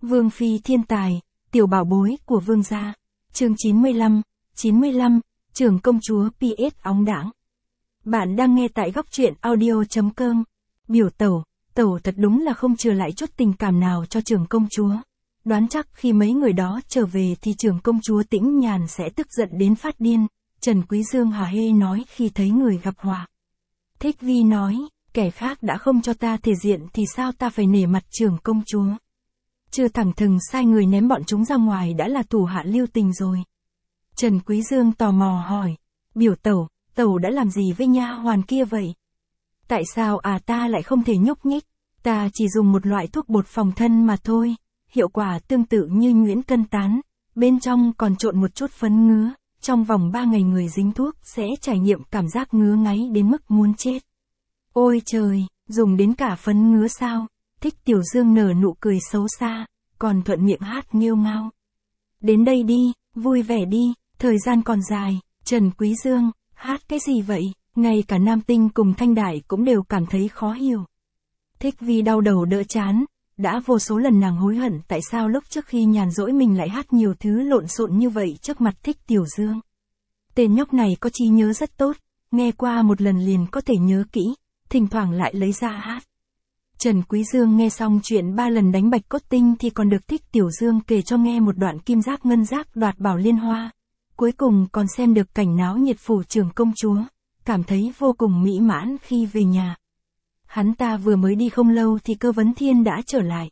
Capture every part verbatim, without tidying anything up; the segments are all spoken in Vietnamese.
Vương phi thiên tài, tiểu bảo bối của vương gia. Chương chín mươi lăm, chín mươi lăm, trưởng công chúa pê ét óng đãng. Bạn đang nghe tại góc truyện audio chấm com. Biểu tẩu, tẩu thật đúng là không chừa lại chút tình cảm nào cho trưởng công chúa. Đoán chắc khi mấy người đó trở về thì trưởng công chúa Tĩnh Nhàn sẽ tức giận đến phát điên, Trần Quý Dương hả hê nói khi thấy người gặp họa. Thích Vi nói, kẻ khác đã không cho ta thể diện thì sao ta phải nể mặt trưởng công chúa. Chưa thẳng thừng sai người ném bọn chúng ra ngoài đã là thủ hạ lưu tình rồi. Trần Quý Dương tò mò hỏi, biểu tẩu, tẩu đã làm gì với nha hoàn kia vậy? Tại sao à ta lại không thể nhúc nhích, ta chỉ dùng một loại thuốc bột phòng thân mà thôi, hiệu quả tương tự như nhuyễn cân tán, bên trong còn trộn một chút phấn ngứa, trong vòng ba ngày người dính thuốc sẽ trải nghiệm cảm giác ngứa ngáy đến mức muốn chết. Ôi trời, dùng đến cả phấn ngứa sao? Thích Tiểu Dương nở nụ cười xấu xa, còn thuận miệng hát nghêu ngao. Đến đây đi, vui vẻ đi, thời gian còn dài. Trần Quý Dương, hát cái gì vậy? Ngay cả Nam Tinh cùng Thanh Đại cũng đều cảm thấy khó hiểu. Thích Vi đau đầu đỡ chán, đã vô số lần nàng hối hận tại sao lúc trước khi nhàn rỗi mình lại hát nhiều thứ lộn xộn như vậy trước mặt Thích Tiểu Dương. Tên nhóc này có trí nhớ rất tốt, nghe qua một lần liền có thể nhớ kỹ, thỉnh thoảng lại lấy ra hát. Trần Quý Dương nghe xong chuyện ba lần đánh bạch cốt tinh thì còn được Thích Tiểu Dương kể cho nghe một đoạn kim giác ngân giác đoạt bảo liên hoa. Cuối cùng còn xem được cảnh náo nhiệt phủ trưởng công chúa, cảm thấy vô cùng mỹ mãn khi về nhà. Hắn ta vừa mới đi không lâu thì Cơ Vấn Thiên đã trở lại.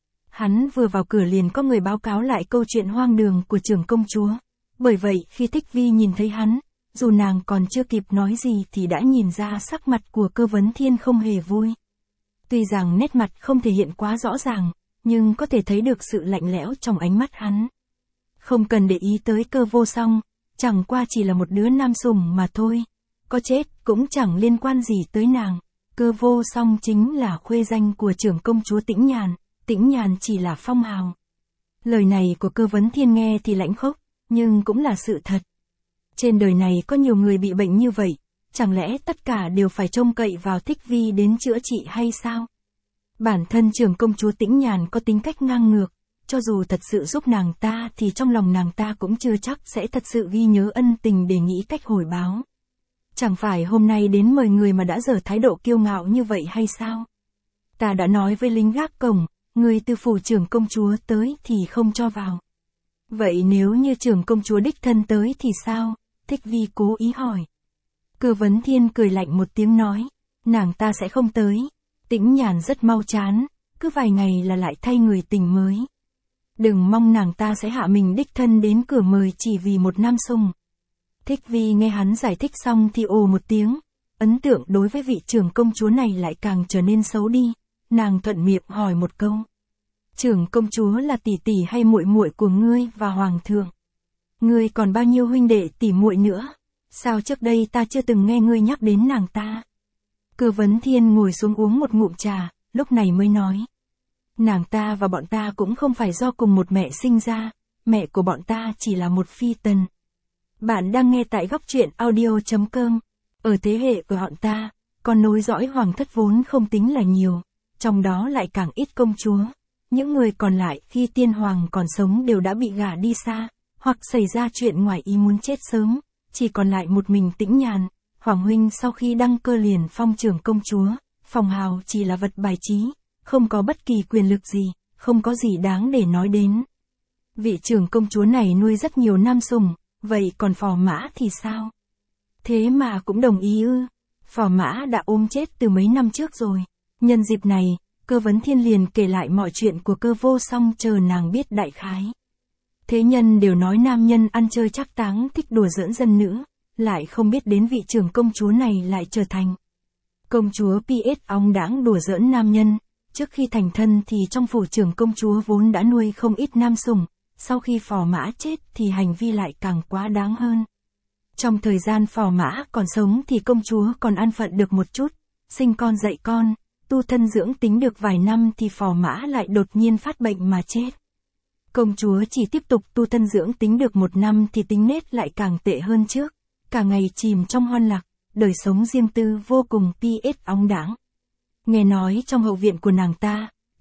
Hắn vừa vào cửa liền có người báo cáo lại câu chuyện hoang đường của trưởng công chúa. Bởi vậy khi Thích Vi nhìn thấy hắn, dù nàng còn chưa kịp nói gì thì đã nhìn ra sắc mặt của Cơ Vấn Thiên không hề vui. Tuy rằng nét mặt không thể hiện quá rõ ràng, nhưng có thể thấy được sự lạnh lẽo trong ánh mắt hắn. Không cần để ý tới Cơ Vô Song, chẳng qua chỉ là một đứa nam sủng mà thôi. Có chết cũng chẳng liên quan gì tới nàng. Cơ Vô Song chính là khuê danh của trưởng công chúa Tĩnh Nhàn, Tĩnh Nhàn chỉ là phong hào. Lời này của Cơ Vấn Thiên nghe thì lãnh khốc, nhưng cũng là sự thật. Trên đời này có nhiều người bị bệnh như vậy, chẳng lẽ tất cả đều phải trông cậy vào Thích Vi đến chữa trị hay sao? Bản thân trưởng công chúa Tĩnh Nhàn có tính cách ngang ngược, cho dù thật sự giúp nàng ta thì trong lòng nàng ta cũng chưa chắc sẽ thật sự ghi nhớ ân tình để nghĩ cách hồi báo. Chẳng phải hôm nay đến mời người mà đã dở thái độ kiêu ngạo như vậy hay sao? Ta đã nói với lính gác cổng, người từ phủ trưởng công chúa tới thì không cho vào. Vậy nếu như trưởng công chúa đích thân tới thì sao? Thích Vi cố ý hỏi. Cơ Vấn Thiên cười lạnh một tiếng nói, nàng ta sẽ không tới. Tĩnh Nhàn rất mau chán, cứ vài ngày là lại thay người tình mới. Đừng mong nàng ta sẽ hạ mình đích thân đến cửa mời chỉ vì một nam sùng. Thích Vi nghe hắn giải thích xong thì ồ một tiếng, ấn tượng đối với vị trưởng công chúa này lại càng trở nên xấu đi. Nàng thuận miệng hỏi một câu, trưởng công chúa là tỷ tỷ hay muội muội của ngươi và hoàng thượng? Ngươi còn bao nhiêu huynh đệ tỷ muội nữa? Sao trước đây ta chưa từng nghe ngươi nhắc đến nàng ta? Cơ Vấn Thiên ngồi xuống uống một ngụm trà, lúc này mới nói, nàng ta và bọn ta cũng không phải do cùng một mẹ sinh ra, mẹ của bọn ta chỉ là một phi tần. Bạn đang nghe tại góc truyện audio chấm com. Ở thế hệ của bọn ta, con nối dõi hoàng thất vốn không tính là nhiều, trong đó lại càng ít công chúa. Những người còn lại khi tiên hoàng còn sống đều đã bị gả đi xa, hoặc xảy ra chuyện ngoài ý muốn chết sớm, chỉ còn lại một mình Tĩnh Nhàn. Hoàng huynh sau khi đăng cơ liền phong trưởng công chúa, phong hào chỉ là vật bài trí, không có bất kỳ quyền lực gì, không có gì đáng để nói đến. Vị trưởng công chúa này nuôi rất nhiều nam sủng, vậy còn Phò Mã thì sao? Thế mà cũng đồng ý ư? Phò Mã đã ốm chết từ mấy năm trước rồi. Nhân dịp này, Cơ Vấn Thiên liền kể lại mọi chuyện của Cơ Vô Song chờ nàng biết đại khái. Thế nhân đều nói nam nhân ăn chơi trác táng thích đùa giỡn dân nữ, lại không biết đến vị trưởng công chúa này lại trở thành công chúa pê ét óng đãng đùa giỡn nam nhân. Trước khi thành thân thì trong phủ trưởng công chúa vốn đã nuôi không ít nam sủng, sau khi Phò Mã chết thì hành vi lại càng quá đáng hơn. Trong thời gian Phò Mã còn sống thì công chúa còn an phận được một chút, sinh con dạy con, tu thân dưỡng tính được vài năm thì Phò Mã lại đột nhiên phát bệnh mà chết. Công chúa chỉ tiếp tục tu thân dưỡng tính được một năm thì tính nết lại càng tệ hơn trước, cả ngày chìm trong hoan lạc, đời sống riêng tư vô cùng pê ét óng đãng. Nghe nói trong hậu viện của nàng ta,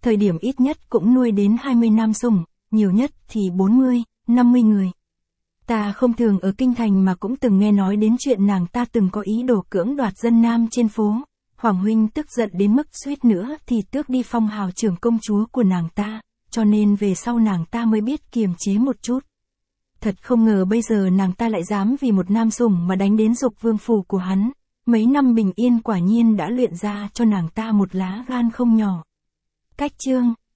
thời điểm ít nhất cũng nuôi đến hai mươi nam sủng, nhiều nhất thì bốn mươi, năm mươi người. Ta không thường ở kinh thành mà cũng từng nghe nói đến chuyện nàng ta từng có ý đồ cưỡng đoạt dân nam trên phố. Hoàng huynh tức giận đến mức suýt nữa thì tước đi phong hào trưởng công chúa của nàng ta, cho nên về sau nàng ta mới biết kiềm chế một chút. Thật không ngờ bây giờ nàng ta lại dám vì một nam sủng mà đánh đến Dục Vương phủ của hắn. Mấy năm bình yên quả nhiên đã luyện ra cho nàng ta một lá gan không nhỏ. Cách chương